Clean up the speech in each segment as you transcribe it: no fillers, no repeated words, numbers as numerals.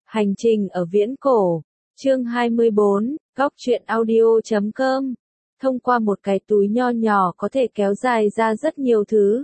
Hành trình ở viễn cổ, chương 24, góc truyện audio.com. Thông qua một cái túi nho nhỏ có thể kéo dài ra rất nhiều thứ.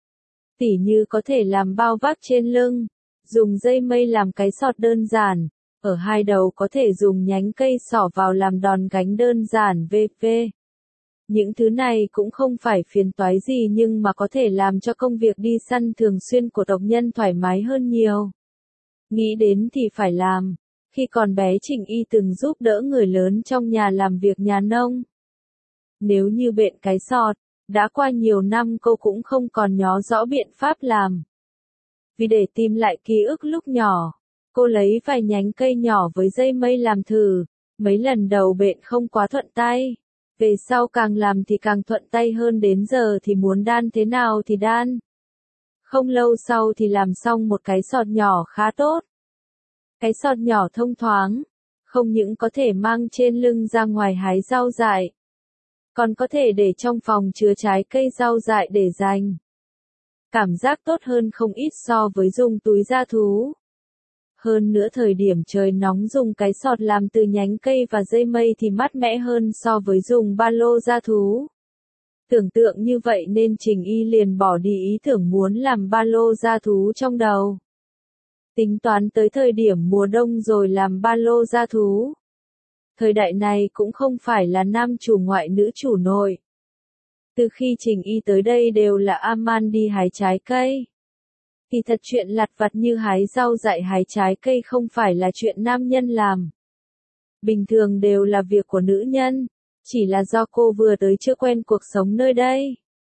Tỉ như có thể làm bao vác trên lưng, dùng dây mây làm cái sọt đơn giản, ở hai đầu có thể dùng nhánh cây xỏ vào làm đòn gánh đơn giản vv. Những thứ này cũng không phải phiền toái gì nhưng mà có thể làm cho công việc đi săn thường xuyên của tộc nhân thoải mái hơn nhiều. Nghĩ đến thì phải làm. Khi còn bé Trình Y từng giúp đỡ người lớn trong nhà làm việc nhà nông. Nếu như bện cái sọt, đã qua nhiều năm cô cũng không còn nhớ rõ biện pháp làm. Vì để tìm lại ký ức lúc nhỏ, cô lấy vài nhánh cây nhỏ với dây mây làm thử. Mấy lần đầu bện không quá thuận tay. Về sau càng làm thì càng thuận tay hơn, đến giờ thì muốn đan thế nào thì đan. Không lâu sau thì làm xong một cái sọt nhỏ khá tốt. Cái sọt nhỏ thông thoáng, không những có thể mang trên lưng ra ngoài hái rau dại, còn có thể để trong phòng chứa trái cây rau dại để dành. Cảm giác tốt hơn không ít so với dùng túi da thú. Hơn nữa thời điểm trời nóng dùng cái sọt làm từ nhánh cây và dây mây thì mát mẻ hơn so với dùng ba lô da thú. Tưởng tượng như vậy nên Trình Y liền bỏ đi ý tưởng muốn làm ba lô da thú trong đầu. Tính toán tới thời điểm mùa đông rồi làm ba lô da thú. Thời đại này cũng không phải là nam chủ ngoại nữ chủ nội. Từ khi Trình Y tới đây đều là Aman đi hái trái cây. Thì thật chuyện lặt vặt như hái rau dại hái trái cây không phải là chuyện nam nhân làm. Bình thường đều là việc của nữ nhân, chỉ là do cô vừa tới chưa quen cuộc sống nơi đây.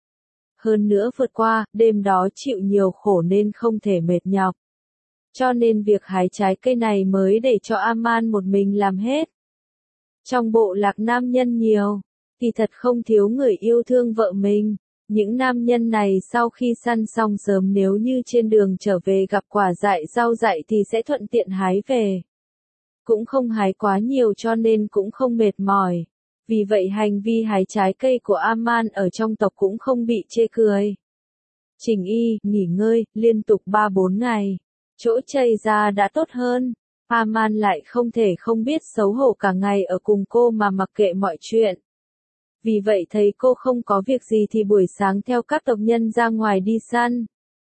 Hơn nữa vượt qua, đêm đó chịu nhiều khổ nên không thể mệt nhọc. Cho nên việc hái trái cây này mới để cho Aman một mình làm hết. Trong bộ lạc nam nhân nhiều, thì thật không thiếu người yêu thương vợ mình. Những nam nhân này sau khi săn xong sớm nếu như trên đường trở về gặp quả dại rau dại thì sẽ thuận tiện hái về. Cũng không hái quá nhiều cho nên cũng không mệt mỏi. Vì vậy hành vi hái trái cây của Aman ở trong tộc cũng không bị chê cười. Trình Y nghỉ ngơi liên tục 3-4 ngày. Chỗ chảy ra đã tốt hơn. Aman lại không thể không biết xấu hổ cả ngày ở cùng cô mà mặc kệ mọi chuyện. Vì vậy thấy cô không có việc gì thì buổi sáng theo các tộc nhân ra ngoài đi săn.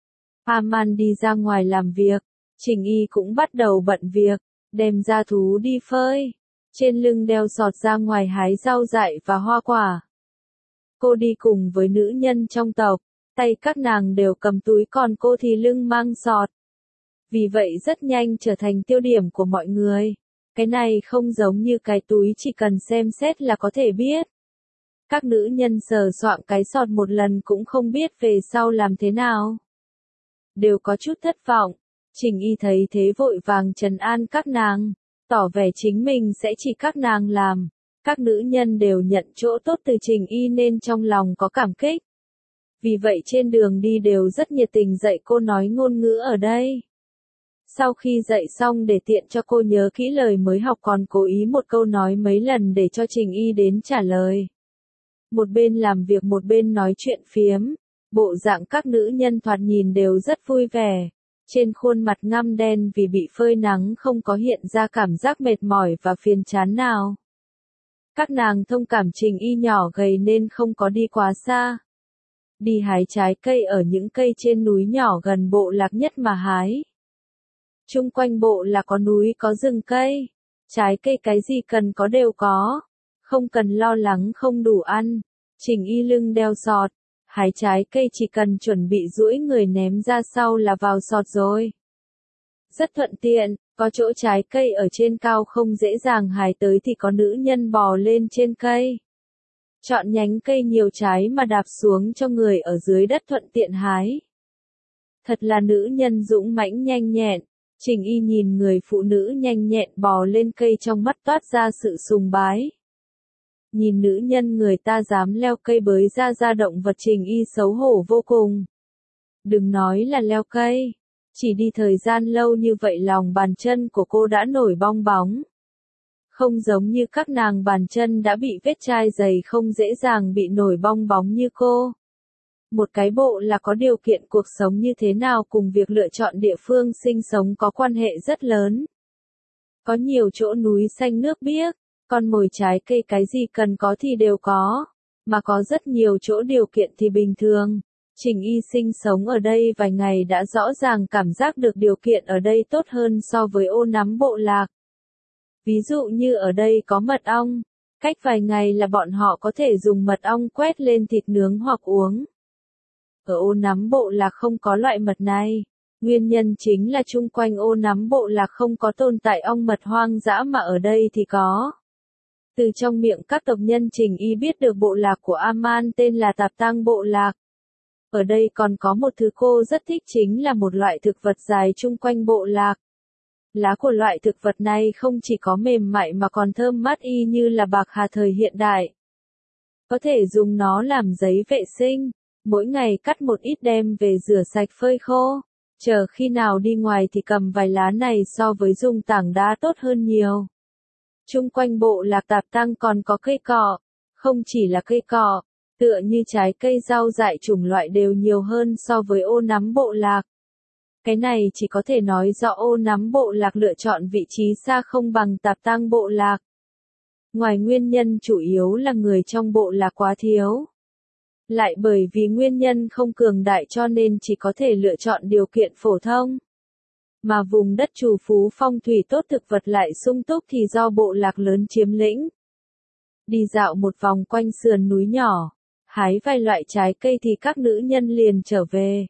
Aman đi ra ngoài làm việc, Trình Y cũng bắt đầu bận việc, đem gia thú đi phơi, trên lưng đeo sọt ra ngoài hái rau dại và hoa quả. Cô đi cùng với nữ nhân trong tộc, tay các nàng đều cầm túi còn cô thì lưng mang sọt. Vì vậy rất nhanh trở thành tiêu điểm của mọi người. Cái này không giống như cái túi chỉ cần xem xét là có thể biết. Các nữ nhân sờ soạng cái sọt một lần cũng không biết về sau làm thế nào. Đều có chút thất vọng. Trình Y thấy thế vội vàng trấn an các nàng, tỏ vẻ chính mình sẽ chỉ các nàng làm. Các nữ nhân đều nhận chỗ tốt từ Trình Y nên trong lòng có cảm kích. Vì vậy trên đường đi đều rất nhiệt tình dạy cô nói ngôn ngữ ở đây. Sau khi dạy xong để tiện cho cô nhớ kỹ lời mới học còn cố ý một câu nói mấy lần để cho Trình Y đến trả lời. Một bên làm việc một bên nói chuyện phiếm, bộ dạng các nữ nhân thoạt nhìn đều rất vui vẻ. Trên khuôn mặt ngăm đen vì bị phơi nắng không có hiện ra cảm giác mệt mỏi và phiền chán nào. Các nàng thông cảm Trình Y nhỏ gầy nên không có đi quá xa. Đi hái trái cây ở những cây trên núi nhỏ gần bộ lạc nhất mà hái. Chung quanh bộ là có núi có rừng cây, trái cây cái gì cần có đều có, không cần lo lắng không đủ ăn. Trình Y lưng đeo sọt, hái trái cây chỉ cần chuẩn bị duỗi người ném ra sau là vào sọt rồi. Rất thuận tiện, có chỗ trái cây ở trên cao không dễ dàng hái tới thì có nữ nhân bò lên trên cây. Chọn nhánh cây nhiều trái mà đạp xuống cho người ở dưới đất thuận tiện hái. Thật là nữ nhân dũng mãnh nhanh nhẹn. Trình Y nhìn người phụ nữ nhanh nhẹn bò lên cây trong mắt toát ra sự sùng bái. Nhìn nữ nhân người ta dám leo cây bới ra động vật Trình Y xấu hổ vô cùng. Đừng nói là leo cây, chỉ đi thời gian lâu như vậy lòng bàn chân của cô đã nổi bong bóng. Không giống như các nàng bàn chân đã bị vết chai dày không dễ dàng bị nổi bong bóng như cô. Một cái bộ là có điều kiện cuộc sống như thế nào cùng việc lựa chọn địa phương sinh sống có quan hệ rất lớn. Có nhiều chỗ núi xanh nước biếc, con mồi trái cây cái gì cần có thì đều có, mà có rất nhiều chỗ điều kiện thì bình thường. Trình Y sinh sống ở đây vài ngày đã rõ ràng cảm giác được điều kiện ở đây tốt hơn so với Ô Nắm Bộ Lạc. Ví dụ như ở đây có mật ong, cách vài ngày là bọn họ có thể dùng mật ong quét lên thịt nướng hoặc uống. Ở Ô Nắm Bộ Lạc không có loại mật này. Nguyên nhân chính là chung quanh Ô Nắm Bộ Lạc không có tồn tại ong mật hoang dã mà ở đây thì có. Từ trong miệng các tộc nhân Trình Y biết được bộ lạc của Aman tên là Tạp Tang Bộ Lạc. Ở đây còn có một thứ cô rất thích chính là một loại thực vật dài chung quanh bộ lạc. Lá của loại thực vật này không chỉ có mềm mại mà còn thơm mát y như là bạc hà thời hiện đại. Có thể dùng nó làm giấy vệ sinh, mỗi ngày cắt một ít đem về rửa sạch phơi khô. Chờ khi nào đi ngoài thì cầm vài lá này so với dùng tảng đá tốt hơn nhiều. Chung quanh bộ lạc Tạp Tang còn có cây cọ, không chỉ là cây cọ, tựa như trái cây rau dại chủng loại đều nhiều hơn so với Ô Nắm Bộ Lạc. Cái này chỉ có thể nói do Ô Nắm Bộ Lạc lựa chọn vị trí xa không bằng Tạp Tang Bộ Lạc. Ngoài nguyên nhân chủ yếu là người trong bộ lạc quá thiếu. Lại bởi vì nguyên nhân không cường đại cho nên chỉ có thể lựa chọn điều kiện phổ thông. Mà vùng đất trù phú phong thủy tốt thực vật lại sung túc thì do bộ lạc lớn chiếm lĩnh. Đi dạo một vòng quanh sườn núi nhỏ, hái vài loại trái cây thì các nữ nhân liền trở về.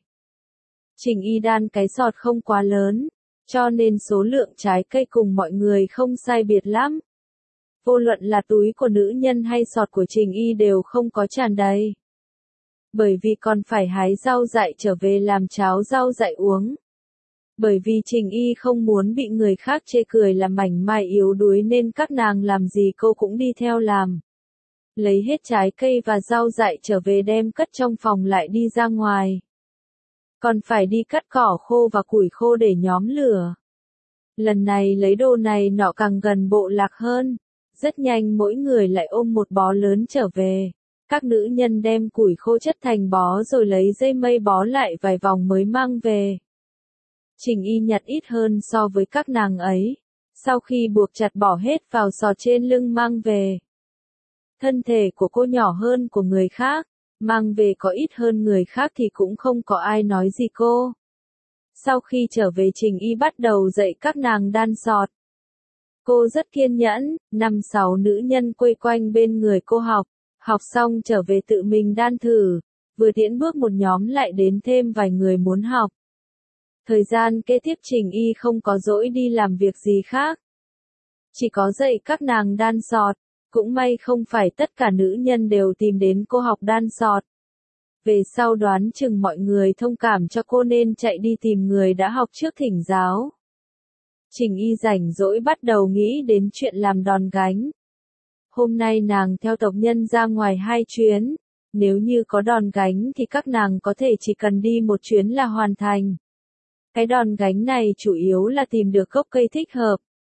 Trình Y đan cái sọt không quá lớn, cho nên số lượng trái cây cùng mọi người không sai biệt lắm. Vô luận là túi của nữ nhân hay sọt của Trình Y đều không có tràn đầy. Bởi vì còn phải hái rau dại trở về làm cháo rau dại uống. Bởi vì Trình Y không muốn bị người khác chê cười là mảnh mai yếu đuối nên các nàng làm gì cô cũng đi theo làm. Lấy hết trái cây và rau dại trở về đem cất trong phòng lại đi ra ngoài. Còn phải đi cắt cỏ khô và củi khô để nhóm lửa. Lần này lấy đồ này nọ càng gần bộ lạc hơn. Rất nhanh mỗi người lại ôm một bó lớn trở về. Các nữ nhân đem củi khô chất thành bó rồi lấy dây mây bó lại vài vòng mới mang về. Trình Y nhặt ít hơn so với các nàng ấy. Sau khi buộc chặt bỏ hết vào sọt trên lưng mang về. Thân thể của cô nhỏ hơn của người khác, mang về có ít hơn người khác thì cũng không có ai nói gì cô. Sau khi trở về Trình Y bắt đầu dạy các nàng đan sọt. Cô rất kiên nhẫn, 5-6 nữ nhân quây quanh bên người cô học. Học xong trở về tự mình đan thử, vừa tiễn bước một nhóm lại đến thêm vài người muốn học. Thời gian kế tiếp Trình Y không có dỗi đi làm việc gì khác. Chỉ có dạy các nàng đan sọt, cũng may không phải tất cả nữ nhân đều tìm đến cô học đan sọt. Về sau đoán chừng mọi người thông cảm cho cô nên chạy đi tìm người đã học trước thỉnh giáo. Trình Y rảnh rỗi bắt đầu nghĩ đến chuyện làm đòn gánh. Hôm nay nàng theo tộc nhân ra ngoài 2 chuyến, nếu như có đòn gánh thì các nàng có thể chỉ cần đi một chuyến là hoàn thành. Cái đòn gánh này chủ yếu là tìm được gốc cây thích hợp.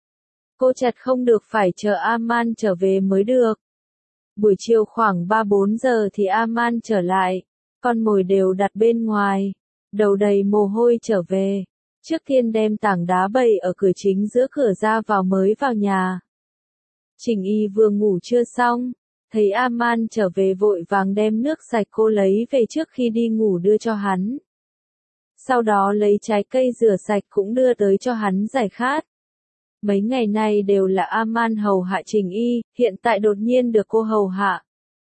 Cô chặt không được phải chờ Aman trở về mới được. Buổi chiều khoảng 3-4 giờ thì Aman trở lại, con mồi đều đặt bên ngoài, đầu đầy mồ hôi trở về. Trước tiên đem tảng đá bày ở cửa chính giữa cửa ra vào mới vào nhà. Trình Y vừa ngủ chưa xong, thấy Aman trở về vội vàng đem nước sạch cô lấy về trước khi đi ngủ đưa cho hắn. Sau đó lấy trái cây rửa sạch cũng đưa tới cho hắn giải khát. Mấy ngày nay đều là Aman hầu hạ Trình Y, hiện tại đột nhiên được cô hầu hạ.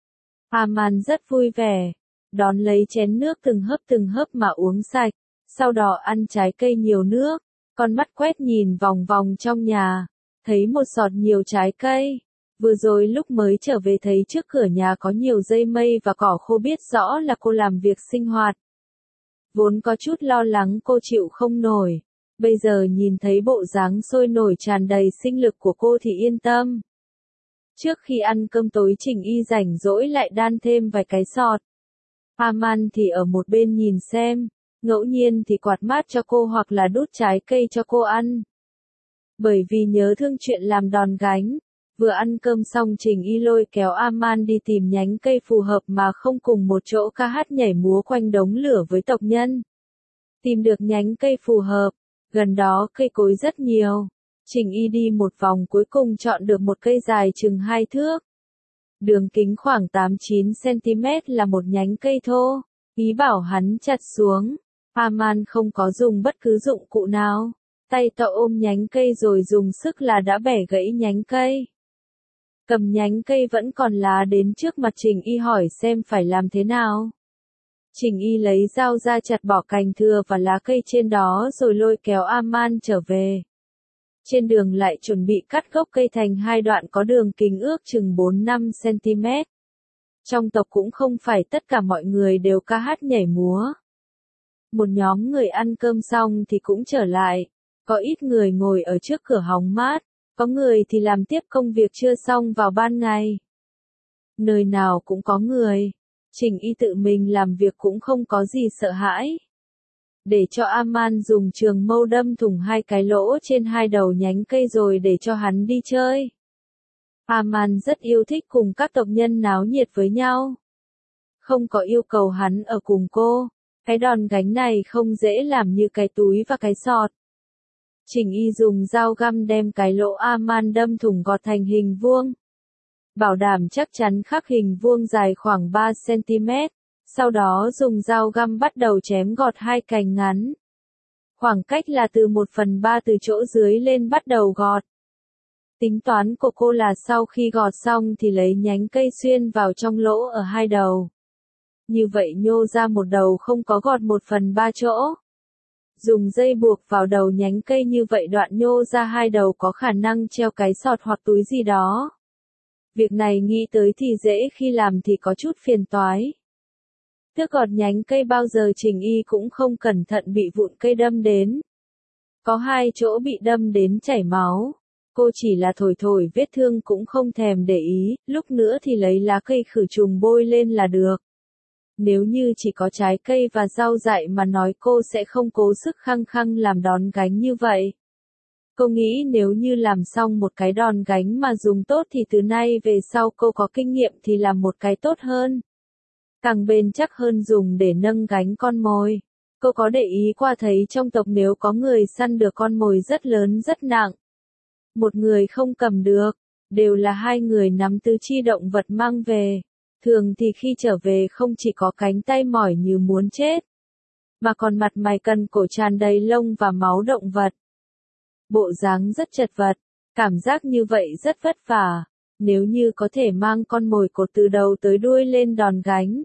Aman rất vui vẻ, đón lấy chén nước từng hớp mà uống sạch, sau đó ăn trái cây nhiều nước, con mắt quét nhìn vòng vòng trong nhà, thấy một sọt nhiều trái cây. Vừa rồi lúc mới trở về thấy trước cửa nhà có nhiều dây mây và cỏ khô biết rõ là cô làm việc sinh hoạt. Vốn có chút lo lắng cô chịu không nổi, bây giờ nhìn thấy bộ dáng sôi nổi tràn đầy sinh lực của cô thì yên tâm. Trước khi ăn cơm tối Trình Y rảnh rỗi lại đan thêm vài cái sọt. Aman thì ở một bên nhìn xem, ngẫu nhiên thì quạt mát cho cô hoặc là đút trái cây cho cô ăn. Bởi vì nhớ thương chuyện làm đòn gánh, vừa ăn cơm xong Trình Y lôi kéo Aman đi tìm nhánh cây phù hợp mà không cùng một chỗ ca hát nhảy múa quanh đống lửa với tộc nhân. Tìm được nhánh cây phù hợp, gần đó cây cối rất nhiều, Trình Y đi một vòng cuối cùng chọn được một cây dài chừng 2 thước. Đường kính khoảng 8-9 cm là một nhánh cây thô. Ý bảo hắn chặt xuống. Aman không có dùng bất cứ dụng cụ nào. Tay to ôm nhánh cây rồi dùng sức là đã bẻ gãy nhánh cây. Cầm nhánh cây vẫn còn lá đến trước mặt Trình Y hỏi xem phải làm thế nào. Trình Y lấy dao ra chặt bỏ cành thừa và lá cây trên đó rồi lôi kéo Aman trở về. Trên đường lại chuẩn bị cắt gốc cây thành 2 đoạn có đường kính ước chừng 4-5 cm. Trong tộc cũng không phải tất cả mọi người đều ca hát nhảy múa. Một nhóm người ăn cơm xong thì cũng trở lại. Có ít người ngồi ở trước cửa hóng mát, có người thì làm tiếp công việc chưa xong vào ban ngày. Nơi nào cũng có người. Trình Y tự mình làm việc cũng không có gì sợ hãi. Để cho Aman dùng trường mâu đâm thủng 2 cái lỗ trên 2 đầu nhánh cây rồi để cho hắn đi chơi. Aman rất yêu thích cùng các tộc nhân náo nhiệt với nhau. Không có yêu cầu hắn ở cùng cô. Cái đòn gánh này không dễ làm như cái túi và cái sọt. Trình Y dùng dao găm đem cái lỗ Aman đâm thủng gọt thành hình vuông. Bảo đảm chắc chắn khắc hình vuông dài khoảng 3 cm. Sau đó dùng dao găm bắt đầu chém gọt 2 cành ngắn. Khoảng cách là từ 1/3 từ chỗ dưới lên bắt đầu gọt. Tính toán của cô là sau khi gọt xong thì lấy nhánh cây xuyên vào trong lỗ ở 2 đầu. Như vậy nhô ra một đầu không có gọt 1/3 chỗ. Dùng dây buộc vào đầu nhánh cây như vậy đoạn nhô ra 2 đầu có khả năng treo cái sọt hoặc túi gì đó. Việc này nghĩ tới thì dễ, khi làm thì có chút phiền toái. Tước gọt nhánh cây bao giờ Trình Y cũng không cẩn thận bị vụn cây đâm đến. Có 2 chỗ bị đâm đến chảy máu. Cô chỉ là thổi thổi vết thương cũng không thèm để ý, lúc nữa thì lấy lá cây khử trùng bôi lên là được. Nếu như chỉ có trái cây và rau dại mà nói cô sẽ không cố sức khăng khăng làm đòn gánh như vậy. Cô nghĩ nếu như làm xong một cái đòn gánh mà dùng tốt thì từ nay về sau cô có kinh nghiệm thì làm một cái tốt hơn. Càng bền chắc hơn dùng để nâng gánh con mồi. Cô có để ý qua thấy trong tộc nếu có người săn được con mồi rất lớn rất nặng. Một người không cầm được, đều là 2 người nắm tứ chi động vật mang về. Thường thì khi trở về không chỉ có cánh tay mỏi như muốn chết, mà còn mặt mày cằn cổ tràn đầy lông và máu động vật. Bộ dáng rất chật vật, cảm giác như vậy rất vất vả. Nếu như có thể mang con mồi cột từ đầu tới đuôi lên đòn gánh.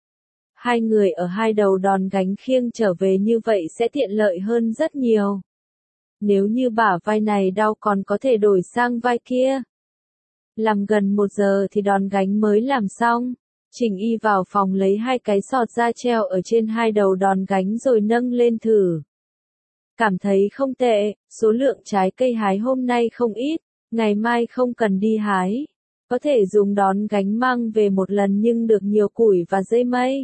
2 người ở 2 đầu đòn gánh khiêng trở về như vậy sẽ tiện lợi hơn rất nhiều. Nếu như bả vai này đau còn có thể đổi sang vai kia. Làm gần 1 giờ thì đòn gánh mới làm xong. Trình Y vào phòng lấy 2 cái sọt ra treo ở trên 2 đầu đòn gánh rồi nâng lên thử. Cảm thấy không tệ, số lượng trái cây hái hôm nay không ít, ngày mai không cần đi hái. Có thể dùng đòn gánh mang về một lần nhưng được nhiều củi và dây mây.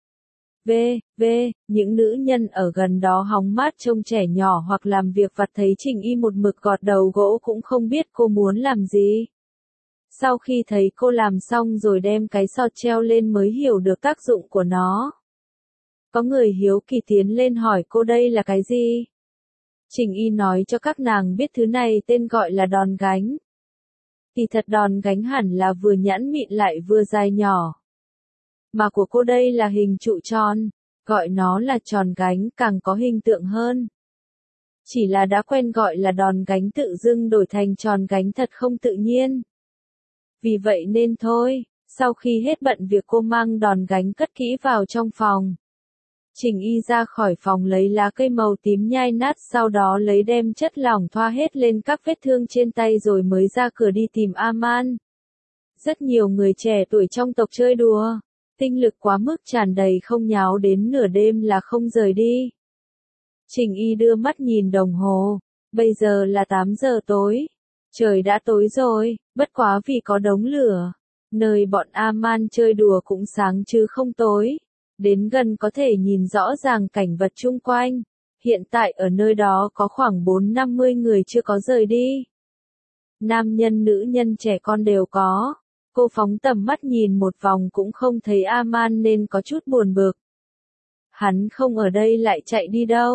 Những nữ nhân ở gần đó hóng mát trông trẻ nhỏ hoặc làm việc vặt thấy Trình Y một mực gọt đầu gỗ cũng không biết cô muốn làm gì. Sau khi thấy cô làm xong rồi đem cái sọt treo lên mới hiểu được tác dụng của nó. Có người hiếu kỳ tiến lên hỏi cô đây là cái gì? Trình Y nói cho các nàng biết thứ này tên gọi là đòn gánh. Thì thật đòn gánh hẳn là vừa nhẵn mịn lại vừa dài nhỏ. Mà của cô đây là hình trụ tròn, gọi nó là tròn gánh càng có hình tượng hơn. Chỉ là đã quen gọi là đòn gánh tự dưng đổi thành tròn gánh thật không tự nhiên. Vì vậy nên thôi, sau khi hết bận việc cô mang đòn gánh cất kỹ vào trong phòng. Trình Y ra khỏi phòng lấy lá cây màu tím nhai nát sau đó lấy đem chất lỏng thoa hết lên các vết thương trên tay rồi mới ra cửa đi tìm Aman. Rất nhiều người trẻ tuổi trong tộc chơi đùa. Tinh lực quá mức tràn đầy không nháo đến nửa đêm là không rời đi. Trình Y đưa mắt nhìn đồng hồ. Bây giờ là 8 giờ tối. Trời đã tối rồi, bất quá vì có đống lửa. Nơi bọn Aman chơi đùa cũng sáng chứ không tối. Đến gần có thể nhìn rõ ràng cảnh vật chung quanh. Hiện tại ở nơi đó có khoảng 4-50 người chưa có rời đi. Nam nhân nữ nhân trẻ con đều có. Cô phóng tầm mắt nhìn một vòng cũng không thấy Aman nên có chút buồn bực. Hắn không ở đây lại chạy đi đâu?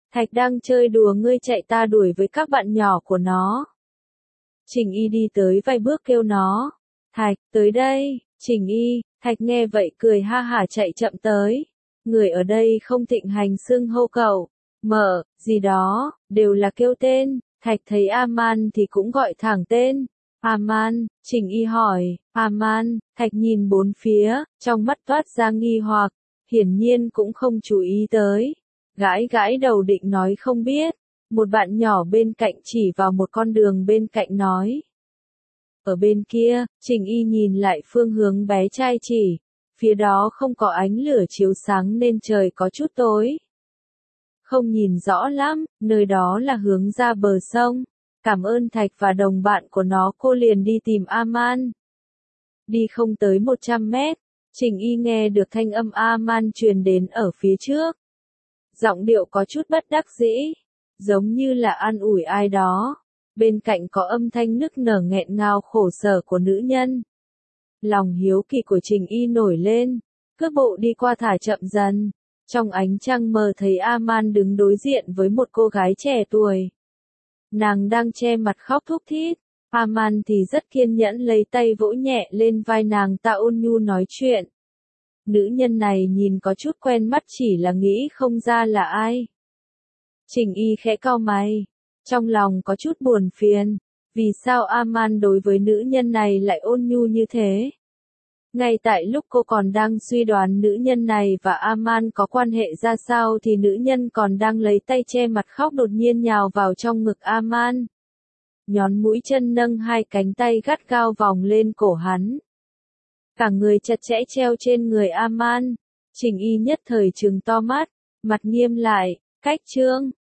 Thạch đang chơi đùa ngươi chạy ta đuổi với các bạn nhỏ của nó. Trình Y đi tới vài bước kêu nó. Thạch, tới đây, Trình Y. Thạch nghe vậy cười ha hả chạy chậm tới. Người ở đây không thịnh hành xưng hô cậu, mở, gì đó, đều là kêu tên. Thạch thấy Aman thì cũng gọi thẳng tên. Aman, Trình Y hỏi, Aman. Thạch nhìn bốn phía, trong mắt toát ra nghi hoặc, hiển nhiên cũng không chú ý tới. Gãi gãi đầu định nói không biết. Một bạn nhỏ bên cạnh chỉ vào một con đường bên cạnh nói. Ở bên kia, Trình Y nhìn lại phương hướng bé trai chỉ. Phía đó không có ánh lửa chiếu sáng nên trời có chút tối. Không nhìn rõ lắm, nơi đó là hướng ra bờ sông. Cảm ơn Thạch và đồng bạn của nó, cô liền đi tìm Aman. Đi không tới 100 mét, Trình Y nghe được thanh âm Aman truyền đến ở phía trước. Giọng điệu có chút bất đắc dĩ, giống như là an ủi ai đó. Bên cạnh có âm thanh nức nở nghẹn ngào khổ sở của nữ nhân. Lòng hiếu kỳ của Trình Y nổi lên, cước bộ đi qua thả chậm dần. Trong ánh trăng mờ thấy Aman đứng đối diện với một cô gái trẻ tuổi. Nàng đang che mặt khóc thút thít. Aman thì rất kiên nhẫn lấy tay vỗ nhẹ lên vai nàng ta ôn nhu nói chuyện. Nữ nhân này nhìn có chút quen mắt chỉ là nghĩ không ra là ai. Trình Y khẽ cau mày, trong lòng có chút buồn phiền. Vì sao Aman đối với nữ nhân này lại ôn nhu như thế? Ngay tại lúc cô còn đang suy đoán nữ nhân này và Aman có quan hệ ra sao thì nữ nhân còn đang lấy tay che mặt khóc đột nhiên nhào vào trong ngực Aman. Nhón mũi chân nâng hai cánh tay gắt gao vòng lên cổ hắn. Cả người chặt chẽ treo trên người Aman. Trình Y nhất thời trừng to mắt, mặt nghiêm lại, cách chương.